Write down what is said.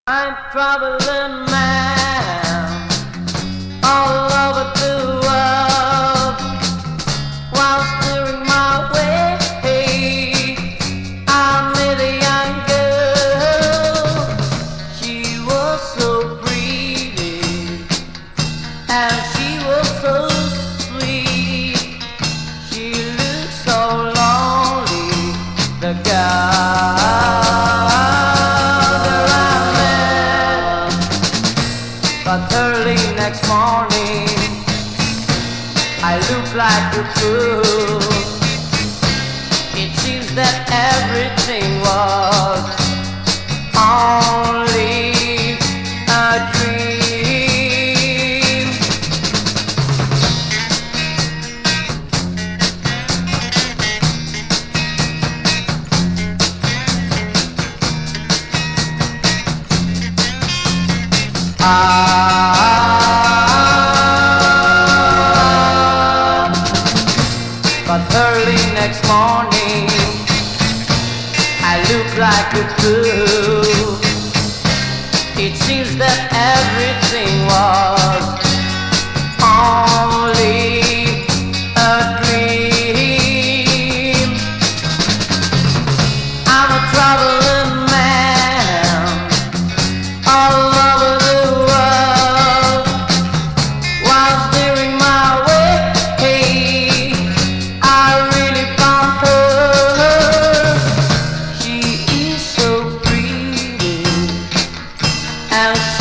I'm traveling man all over the world while steering my way. I met a young girl. She was so pretty and she was so sweet. She looked so lonely, the girl. But early next morning, I look like a fool. It seems that everything was only a dream. But early next morning, I look like a fool. It seems that everything was only a dream. I'm a traveling man all over the world while steering my way. I really found her. She is so pretty and